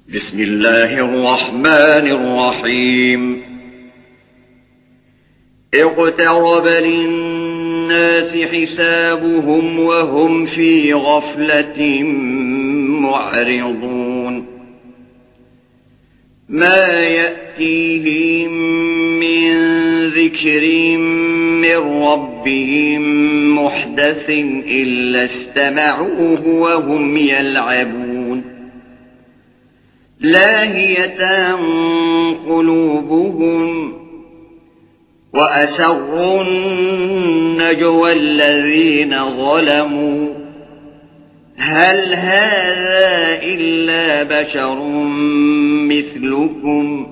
بسم الله الرحمن الرحيم. اقترب للناس حسابهم وهم في غفلة معرضون. ما يأتيهم من ذكر من ربهم محدث إلا استمعوه وهم يلعبون. لاهية قلوبهم وأسروا النجوى الذين ظلموا هل هذا إلا بشر مثلكم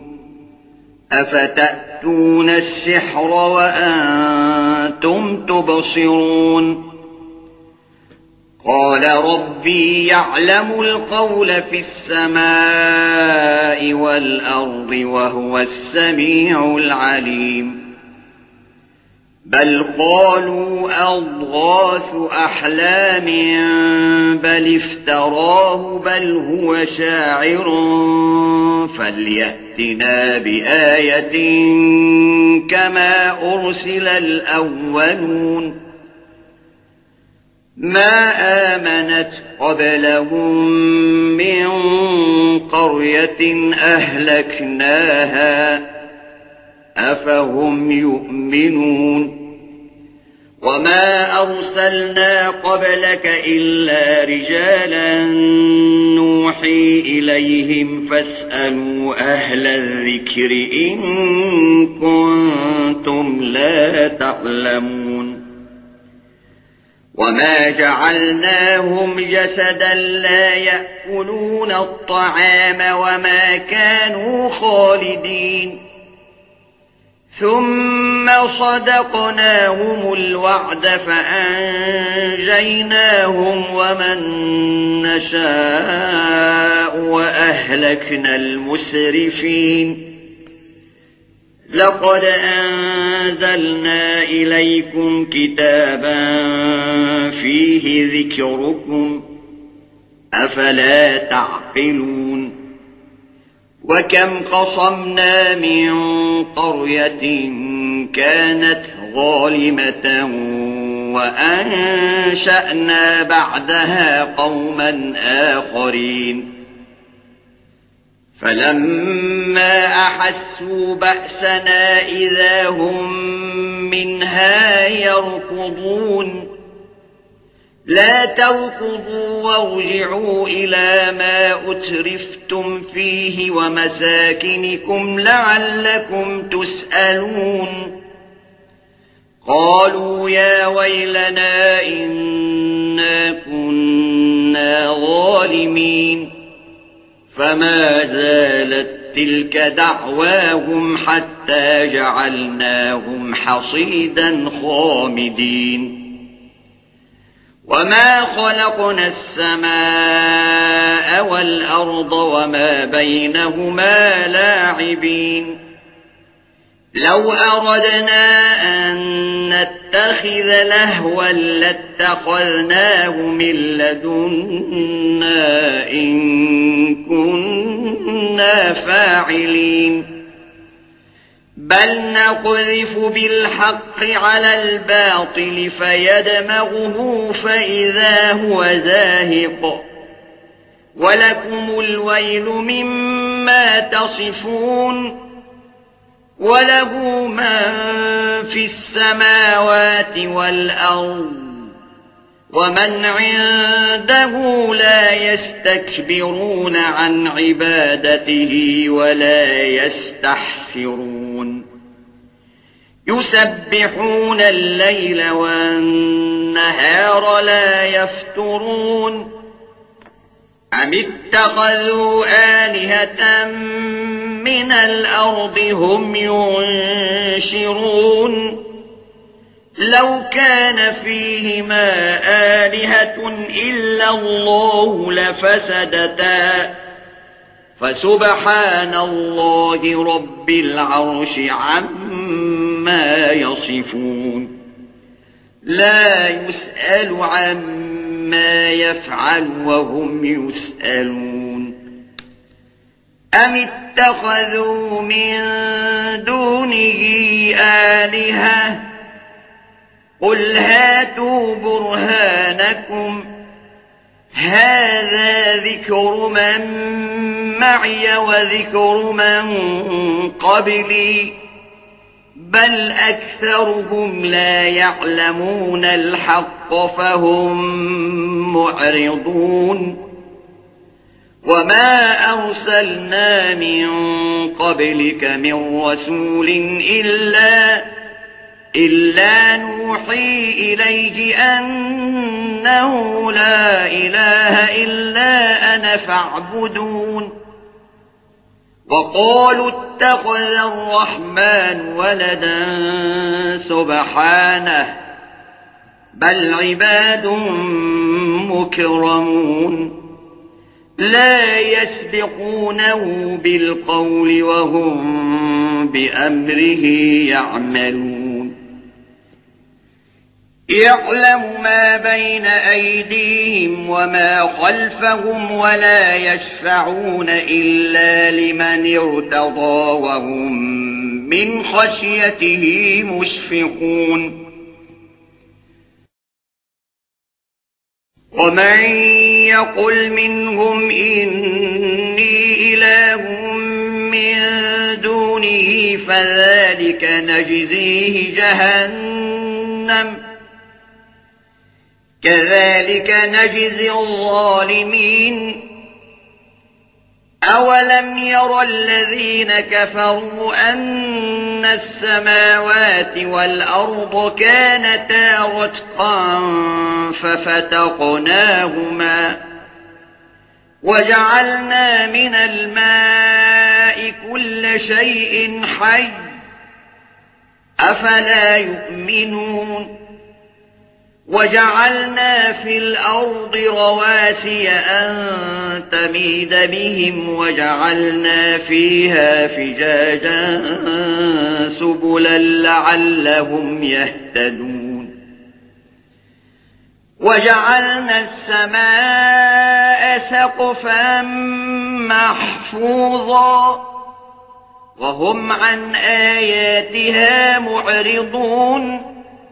أفتأتون السحر وأنتم تبصرون. قال ربي يعلم القول في السماء والأرض وهو السميع العليم. بل قالوا أضغاث أحلام بل افتراه بل هو شاعر فليأتنا بآية كما أرسل الأولون. ما آمنت قبلهم من قرية أهلكناها أفهم يؤمنون. وما أرسلنا قبلك إلا رجالا نوحي إليهم فاسألوا أهل الذكر إن كنتم لا تعلمون. وما جعلناهم جسدا لا يأكلون الطعام وما كانوا خالدين. ثم صدقناهم الوعد فأنجيناهم ومن نشاء وأهلكنا المسرفين. لقد أنزلنا إليكم كتابا فيه ذكركم أفلا تعقلون. وكم قصمنا من قرية كانت ظالمة وأنشأنا بعدها قوما آخرين. فلما أحسوا بأسنا إذا هم منها يركضون. لا تركضوا وارجعوا إلى ما أترفتم فيه ومساكنكم لعلكم تسألون. قالوا يا ويلنا إنا كنا ظالمين. فما زالت تلك دعواهم حتى جعلناهم حصيدا خامدين. وما خلقنا السماء والأرض وما بينهما لاعبين. لو أردنا أن نتخذ لهوا لاتخذناه من لدنا إن كنا فاعلين. بل نقذف بالحق على الباطل فيدمغه فإذا هو زاهق. ولكم الويل مما تصفون. وله من في السماوات والأرض ومن عنده لا يستكبرون عن عبادته ولا يستحسرون. يسبحون الليل والنهار لا يفترون. أم اتخذوا آلهة من الأرض هم ينشرون. لو كان فيهما آلهة إلا الله لفسدتا فسبحان الله رب العرش عما يصفون. لا يسأل عما يفعل وهم يسألون. أم اتخذوا من دونه آلهة قل هاتوا برهانكم هذا ذكر من معي وذكر من قبلي بل أكثرهم لا يعلمون الحق فهم معرضون وما أرسلنا من قبلك من رسول إلا نوحي إليه أنه لا إله إلا أنا فاعبدون وقالوا اتخذ الرحمن ولدا سبحانه بل عباد مكرمون لا يسبقونه بالقول وهم بأمره يعملون يعلم ما بين أيديهم وما خلفهم ولا يشفعون إلا لمن ارتضى وهم من خشيته مشفقون ومن يقل منهم إني إله من دونه فذلك نجزيه جهنم كذلك نجزي الظالمين أولم ير الذين كفروا أن السماوات والأرض كانتا رتقا ففتقناهما وجعلنا من الماء كل شيء حي أفلا يؤمنون وجعلنا في الأرض رواسي أن تميد بهم وجعلنا فيها فجاجا سبلا لعلهم يهتدون وجعلنا السماء سقفا محفوظا وهم عن آياتها معرضون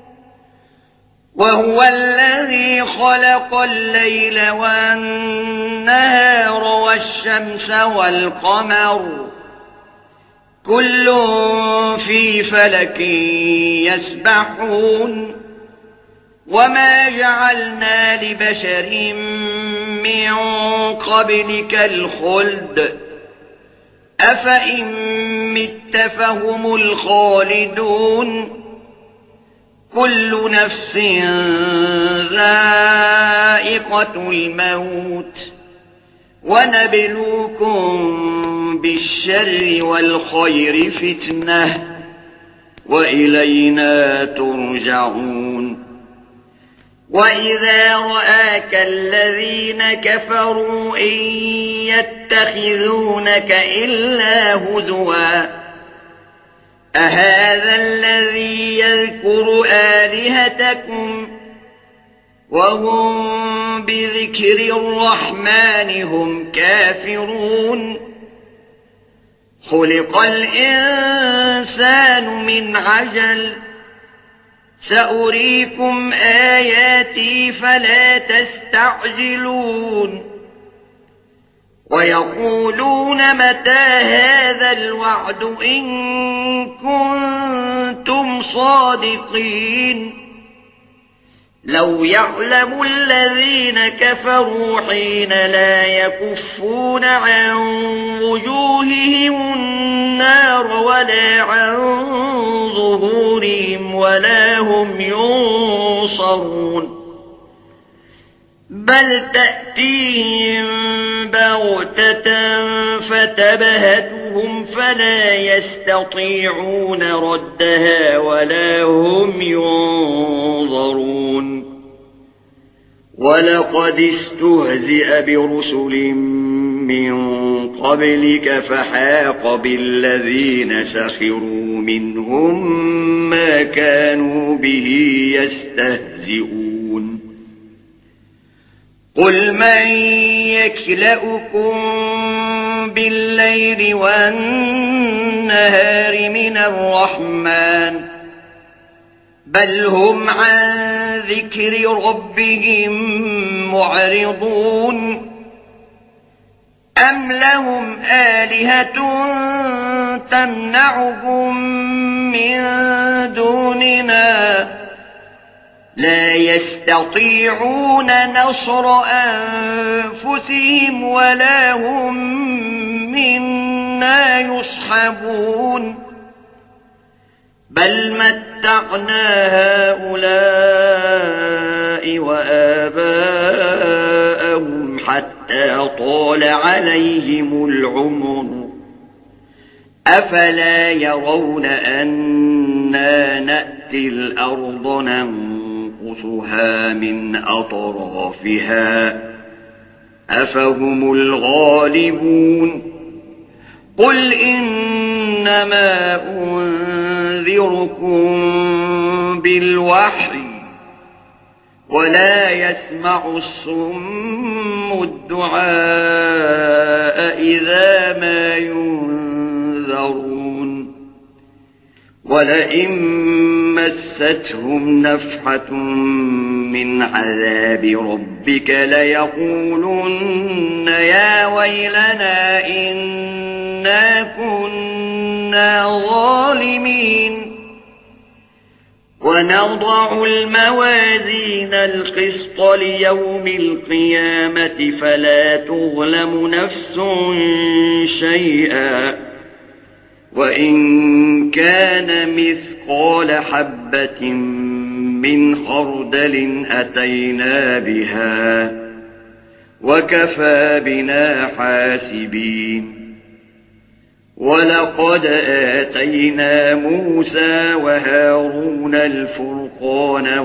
وهو الذي خلق الليل والنهار والشمس والقمر كل في فلك يسبحون وما جعلنا لبشر من قبلك الخلد أفإن مت فهم الخالدون كل نفس ذائقة الموت ونبلوكم بالشر والخير فتنة وإلينا ترجعون وإذا رآك الذين كفروا إن يتخذونك إلا هزوا أهذا الذي يذكر آلهتكم وهم بذكر الرحمن هم كافرون خلق الإنسان من عجل سأريكم آياتي فلا تستعجلون ويقولون متى هذا الوعد إن كنتم صادقين لو يعلم الذين كفروا حين لا يكفون عن وجوههم النار ولا عن ظهورهم ولا هم ينصرون بل تأتيهم بغتة فتبهتهم فلا يستطيعون ردها ولا هم ينظرون ولقد استهزئ برسل من قبلك فحاق بالذين سخروا منهم ما كانوا به يستهزئون قل من يكلؤكم بالليل والنهار من الرحمن بل هم عن ذكر ربهم معرضون أم لهم آلهة تمنعهم من دوننا لا يستطيعون نصر أنفسهم ولا هم منا يصحبون بل متعنا هؤلاء وآباءهم حتى طال عليهم العمر أفلا يرون أنا نأتي الأرض ننقصها من أطرافها أفهم الغالبون قل إنما أنذركم بالوحي ولا يسمع الصم الدعاء إذا ما ينذرون ولئن مستهم نفحة من عذاب ربك ليقولن يا ويلنا إنا كنا ظالمين ونضع الموازين القسط ليوم القيامة فلا تظلم نفس شيئا وإن كان مثقال حبة من خردل أتينا بها وكفى بنا حاسبين ولقد آتينا موسى وهارون الفرقان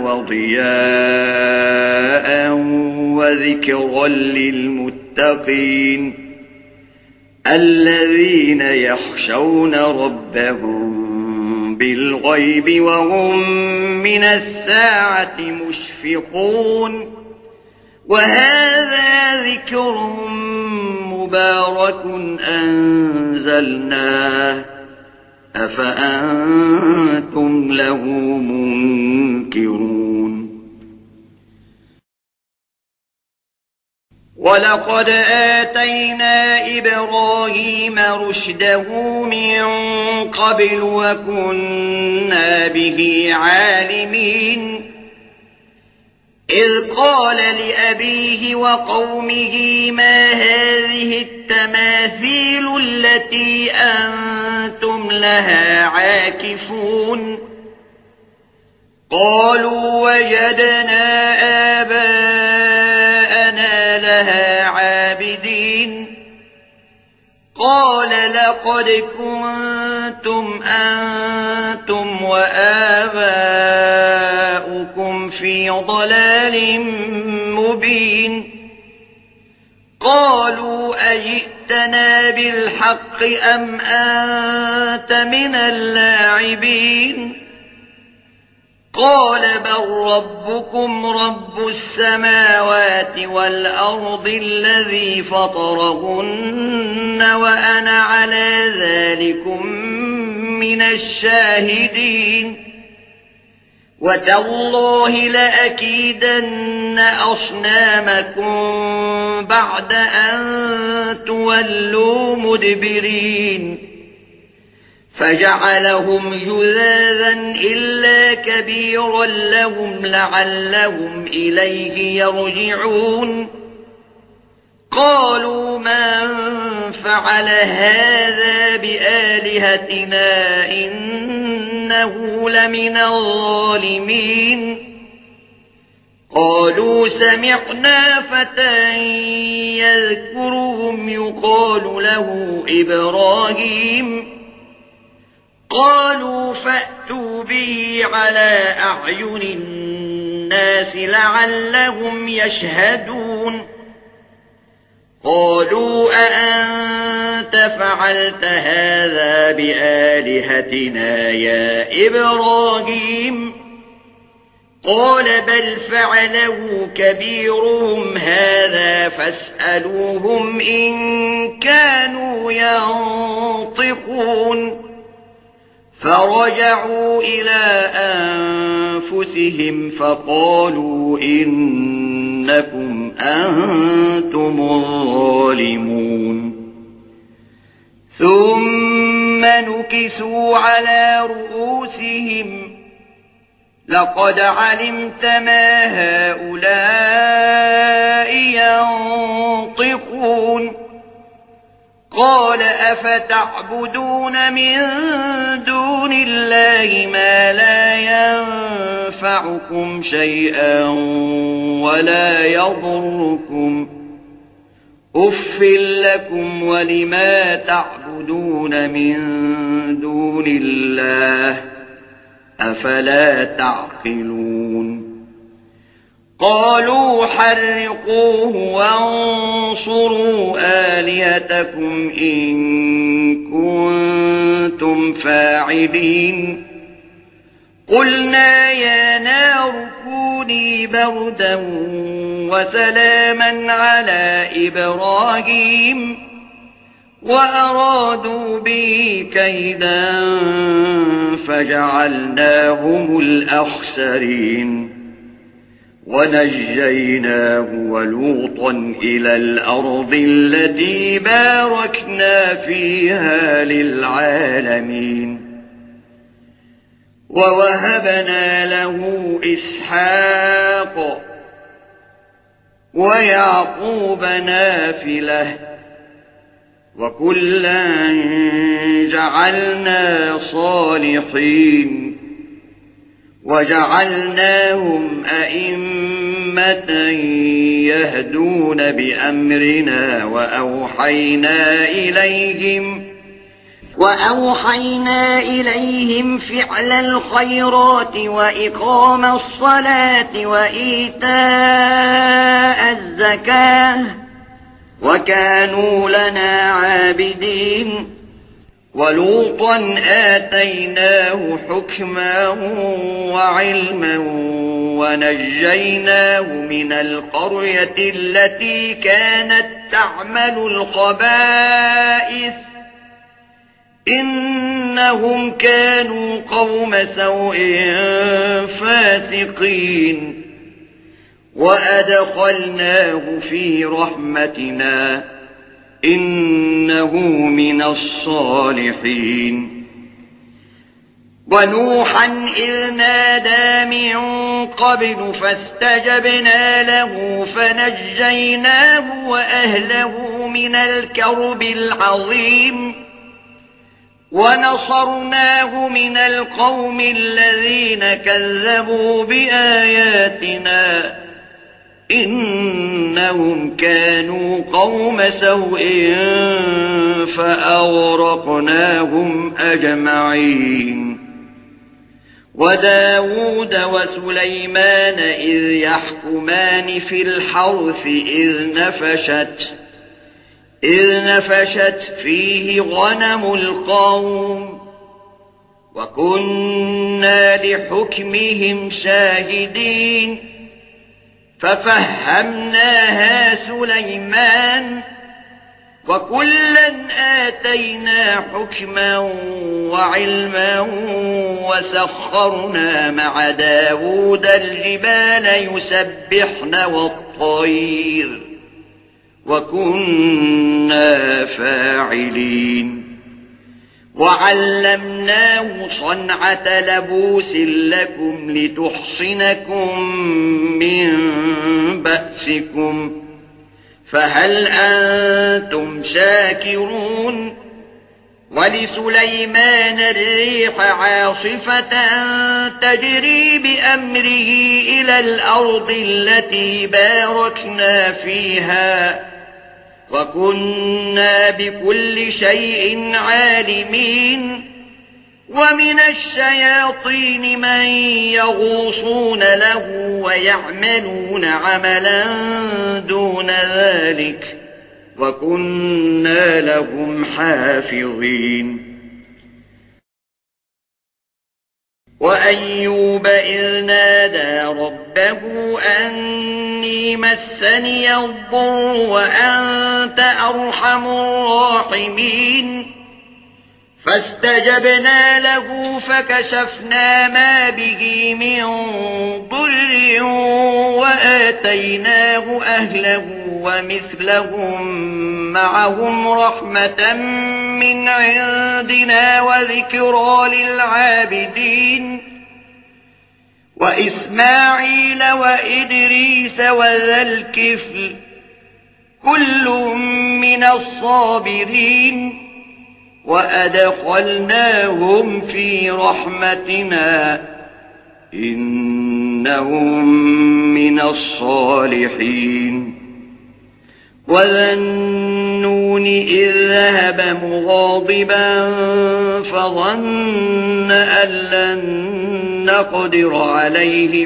وضياء وذكرا للمتقين الذين يخشون ربهم بالغيب وهم من الساعة مشفقون وهذا ذكر مبارك أنزلناه أفأنتم له منكرون ولقد آتينا إبراهيم رشده من قبل وكنا به عالمين إذ قال لأبيه وقومه ما هذه التماثيل التي أنتم لها عاكفون قالوا وجدنا آباءنا لها عابدين قال لقد كنتم أنتم وآباؤكم في ضلال مبين قالوا أجئتنا بالحق أم أنت من اللاعبين قال بل ربكم رب السماوات والأرض الذي فطرهن وأنا على ذلكم من الشاهدين وتالله لأكيدن أصنامكم بعد أن تولوا مدبرين فجعلهم جذاذا إلا كبيرا لهم لعلهم إليه يرجعون قالوا من فعل هذا بآلهتنا إنه لمن الظالمين قالوا سمعنا فتى يذكرهم يقال له إبراهيم قالوا فأتوا به على أعين الناس لعلهم يشهدون قالوا أأنت فعلت هذا بآلهتنا يا إبراهيم قال بل فعله كبيرهم هذا فاسألوهم إن كانوا ينطقون فرجعوا إلى أنفسهم فقالوا إنكم أنتم الظالمون ثم نكسوا على رؤوسهم لقد علمت ما هؤلاء ينطقون قال أفتعبدون من دون الله ما لا ينفعكم شيئا ولا يضركم أف لكم ولما تعبدون من دون الله أفلا تعقلون قالوا حرقوه وانصروا آلهتكم إن كنتم فاعلين قلنا يا نار كوني بردا وسلاما على إبراهيم وأرادوا به كيدا فجعلناهم الأخسرين ونجيناه ولوطا إلى الأرض التي باركنا فيها للعالمين ووهبنا له إسحاق ويعقوب نافلة وكلا جعلنا صالحين وجعلناهم أئمة يهدون بأمرنا وأوحينا إليهم فعل الخيرات وإقام الصلاة وإيتاء الزكاة وكانوا لنا عابدين ولوطا آتيناه حكما وعلما ونجيناه من القرية التي كانت تعمل الخبائث إنهم كانوا قوم سوء فاسقين وأدخلناه في رحمتنا إنه من الصالحين ونوحا إذ نادى من قبل فاستجبنا له فنجيناه وأهله من الكرب العظيم ونصرناه من القوم الذين كذبوا بآياتنا إنهم كانوا قوم سوء فأغرقناهم أجمعين وداود وسليمان إذ يحكمان في الحرث إذ نفشت فيه غنم القوم وكنا لحكمهم شاهدين ففهمناها سليمان وكلا آتينا حكما وعلما وسخرنا مع داود الجبال يسبحن والطير وكنا فاعلين وعلمناه صنعة لبوس لكم لتحصنكم من بأسكم فهل أنتم شاكرون ولسليمان الريح عاصفة تجري بأمره إلى الأرض التي باركنا فيها وكنا بكل شيء عالمين ومن الشياطين من يغوصون له ويعملون عملا دون ذلك وكنا لهم حافظين وأيوب إذ نادى ربه أني مسني الضر وأنت أرحم الراحمين فاستجبنا له فكشفنا ما به من ضر وآتيناه أهله ومثلهم معهم رحمة من عندنا وذكرى للعابدين وإسماعيل وإدريس وذا الكفل كل من الصابرين وأدخلناهم في رحمتنا إنهم من الصالحين وذا النون إذ ذهب مغاضبا فظن أن لن نقدر عليه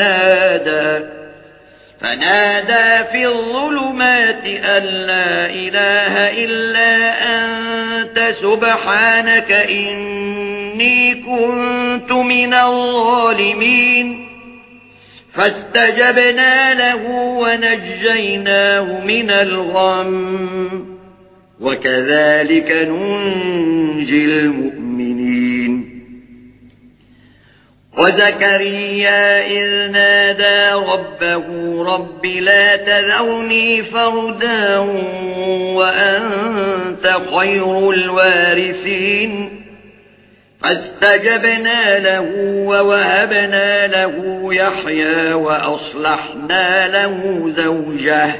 فنادى في الظلمات أن لا إله إلا أنت سبحانك إني كنت من الظالمين فاستجبنا له ونجيناه من الغم وكذلك ننجي المؤمنين وزكريا إذ نادى ربه رب لا تذرني فردا وأنت خير الوارثين فاستجبنا له ووهبنا له يحيى وأصلحنا له زوجه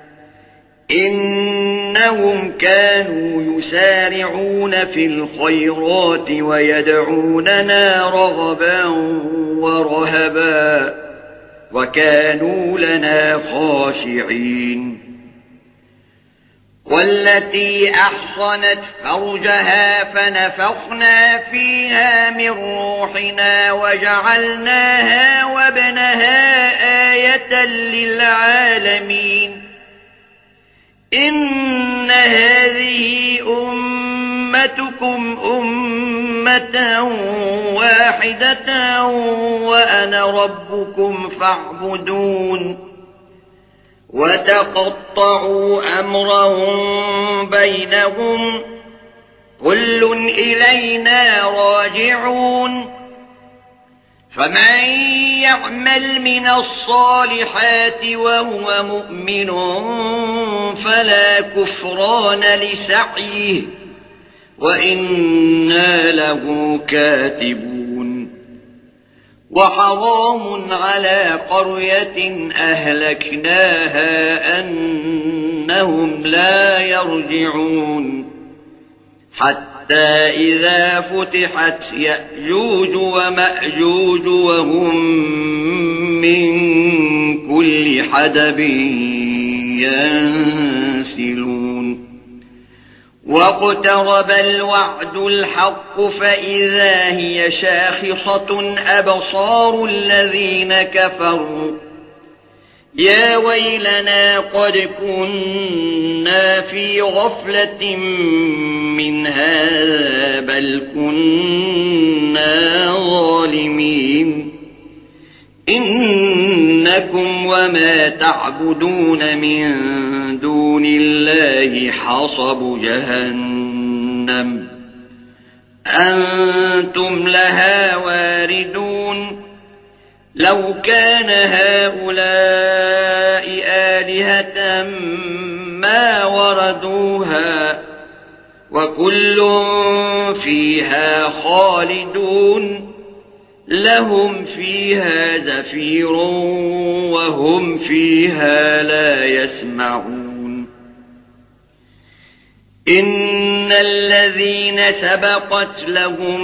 إنهم كانوا يسارعون في الخيرات ويدعوننا رغبا ورهبا وكانوا لنا خاشعين والتي أحصنت فرجها فنفخنا فيها من روحنا وجعلناها وابنها آية للعالمين إن هذه أمتكم أمة واحدة وأنا ربكم فاعبدون وتقطعوا أمرهم بينهم كل إلينا راجعون فمن يعمل من الصالحات وهو مؤمن فلا كفران لسعيه وإنا له كاتبون وحرام على قرية أهلكناها أنهم لا يرجعون حتى إذا فتحت يأجوج ومأجوج وهم من كل حدب ينسلون واقترب الوعد الحق فإذا هي شاخصة أبصار الذين كفروا يا ويلنا قد كنا في غفلة من هذا بل كنا ظالمين إنكم وما تعبدون من دون الله حصب جهنم أنتم لها واردون لو كان هؤلاء آلهة ما وردوها وكل فيها خالدون لهم فيها زفير وهم فيها لا يسمعون إن الذين سبقت لهم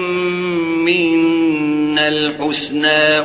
منا الحسنى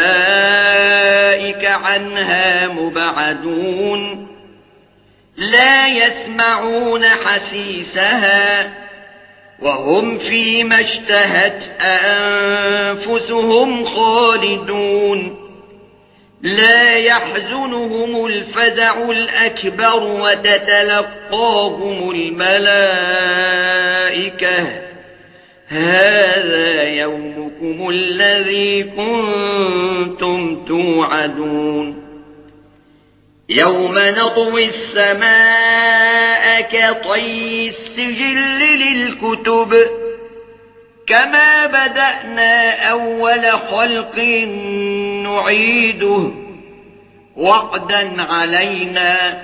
أولئك عنها مبعدون لا يسمعون حسيسها وهم فيما اشتهت أنفسهم خالدون لا يحزنهم الفزع الأكبر وتتلقاهم الملائكة هذا يومكم ذلكم الذي كنتم توعدون يوم نطوي السماء كطي السجل للكتب كما بدأنا أول خلق نعيده وعدا علينا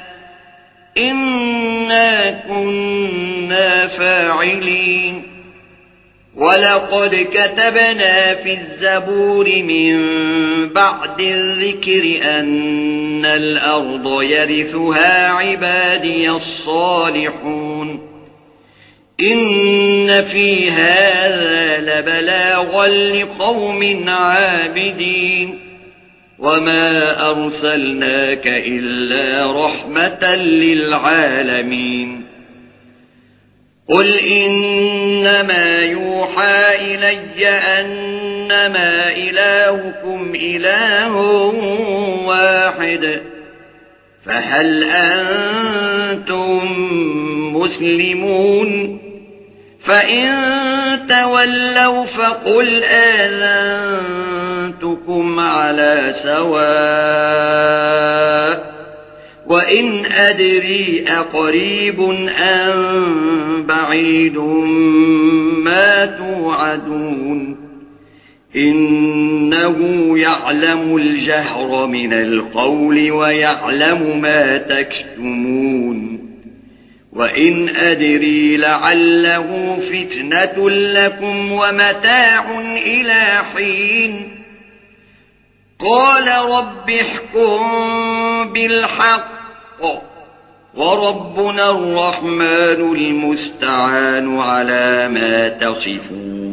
إنا كنا فاعلين ولقد كتبنا في الزبور من بعد الذكر أن الأرض يرثها عبادي الصالحون إن في هذا لبلاغا لقوم عابدين وما أرسلناك إلا رحمة للعالمين قل إنما يوحى إلي أنما إلهكم إله واحد فهل أنتم مسلمون فإن تولوا فقل آذنتكم على سواء وإن أدري أقريب أم بعيد ما توعدون إنه يعلم الجهر من القول ويعلم ما تكتمون وإن أدري لعله فتنة لكم ومتاع إلى حين قال رب احكم بالحق وربنا الرحمن المستعان على ما تصفون